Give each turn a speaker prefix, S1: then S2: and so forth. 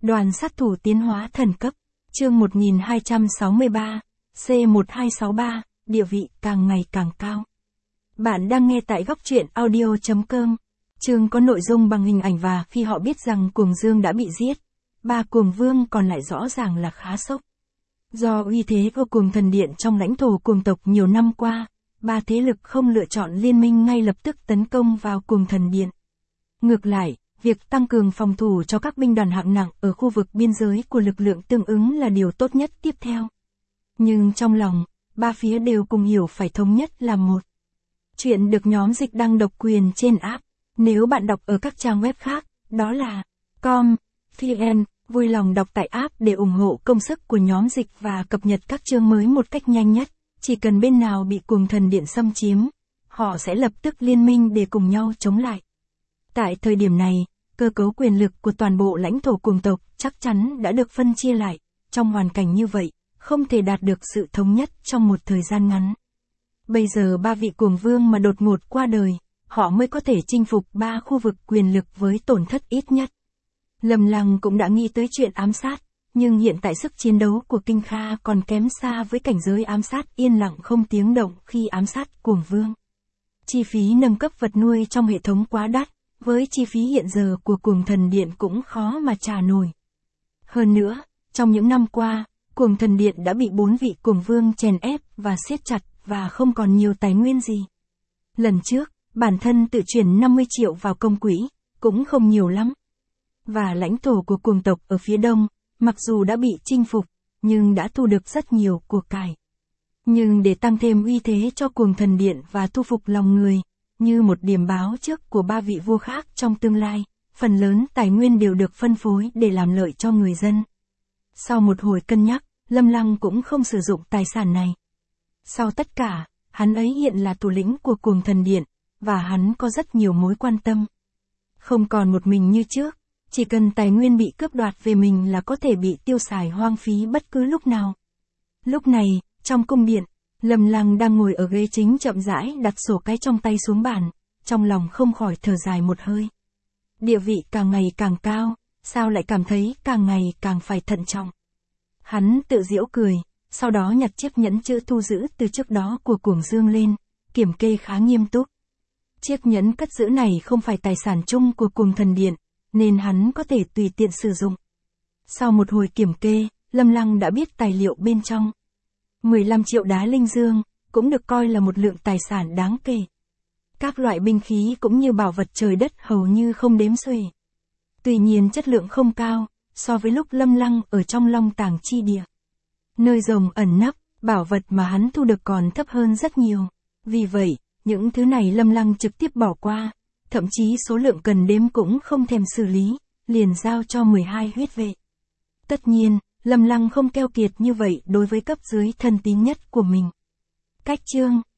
S1: Đoàn sát thủ tiến hóa thần cấp, chương 1263, C1263, địa vị càng ngày càng cao. Bạn đang nghe tại góc truyện audio.com. Chương có nội dung bằng hình ảnh và khi họ biết rằng Cuồng Dương đã bị giết, ba Cuồng Vương còn lại rõ ràng là khá sốc. Do uy thế của Cuồng Thần Điện trong lãnh thổ Cuồng tộc nhiều năm qua, ba thế lực không lựa chọn liên minh ngay lập tức tấn công vào Cuồng Thần Điện. Ngược lại, việc tăng cường phòng thủ cho các binh đoàn hạng nặng ở khu vực biên giới của lực lượng tương ứng là điều tốt nhất tiếp theo. Nhưng trong lòng, ba phía đều cùng hiểu phải thống nhất là một. Chuyện được nhóm dịch đăng độc quyền trên app. Nếu bạn đọc ở các trang web khác, đó là com.vn, vui lòng đọc tại app để ủng hộ công sức của nhóm dịch và cập nhật các chương mới một cách nhanh nhất. Chỉ cần bên nào bị Cuồng Thần Điện xâm chiếm, họ sẽ lập tức liên minh để cùng nhau chống lại. Tại thời điểm này, cơ cấu quyền lực của toàn bộ lãnh thổ Cuồng tộc chắc chắn đã được phân chia lại. Trong hoàn cảnh như vậy, không thể đạt được sự thống nhất trong một thời gian ngắn. Bây giờ ba vị Cuồng Vương mà đột ngột qua đời, họ mới có thể chinh phục ba khu vực quyền lực với tổn thất ít nhất. Lâm Lăng cũng đã nghĩ tới chuyện ám sát, nhưng hiện tại sức chiến đấu của Kinh Kha còn kém xa với cảnh giới ám sát yên lặng không tiếng động khi ám sát Cuồng Vương. Chi phí nâng cấp vật nuôi trong hệ thống quá đắt, với chi phí hiện giờ của Cuồng Thần Điện cũng khó mà trả nổi. Hơn nữa, trong những năm qua, Cuồng Thần Điện đã bị 4 vị Cuồng Vương chèn ép và siết chặt và không còn nhiều tài nguyên gì. Lần trước, bản thân tự chuyển 50 triệu vào công quỹ, cũng không nhiều lắm. Và lãnh thổ của Cuồng tộc ở phía đông, mặc dù đã bị chinh phục, nhưng đã thu được rất nhiều của cải. Nhưng để tăng thêm uy thế cho Cuồng Thần Điện và thu phục lòng người, như một điểm báo trước của ba vị vua khác trong tương lai, phần lớn tài nguyên đều được phân phối để làm lợi cho người dân. Sau một hồi cân nhắc, Lâm Lăng cũng không sử dụng tài sản này. Sau tất cả, hắn ấy hiện là thủ lĩnh của Cuồng Thần Điện, và hắn có rất nhiều mối quan tâm. Không còn một mình như trước, chỉ cần tài nguyên bị cướp đoạt về mình là có thể bị tiêu xài hoang phí bất cứ lúc nào. Lúc này, trong cung điện, Lâm Lăng đang ngồi ở ghế chính chậm rãi đặt sổ cái trong tay xuống bàn, trong lòng không khỏi thở dài một hơi. Địa vị càng ngày càng cao, sao lại cảm thấy càng ngày càng phải thận trọng. Hắn tự giễu cười, sau đó nhặt chiếc nhẫn chữ thu giữ từ trước đó của Cuồng Dương lên, kiểm kê khá nghiêm túc. Chiếc nhẫn cất giữ này không phải tài sản chung của Cuồng Thần Điện, nên hắn có thể tùy tiện sử dụng. Sau một hồi kiểm kê, Lâm Lăng đã biết tài liệu bên trong. 15 triệu đá linh dương, cũng được coi là một lượng tài sản đáng kể. Các loại binh khí cũng như bảo vật trời đất hầu như không đếm xuể. Tuy nhiên chất lượng không cao, so với lúc Lâm Lăng ở trong Long Tàng chi địa. Nơi rồng ẩn nấp, bảo vật mà hắn thu được còn thấp hơn rất nhiều. Vì vậy, những thứ này Lâm Lăng trực tiếp bỏ qua, thậm chí số lượng cần đếm cũng không thèm xử lý, liền giao cho 12 huyết vệ. Tất nhiên, Lâm Lăng không keo kiệt như vậy đối với cấp dưới thân tín nhất của mình. Cách chương,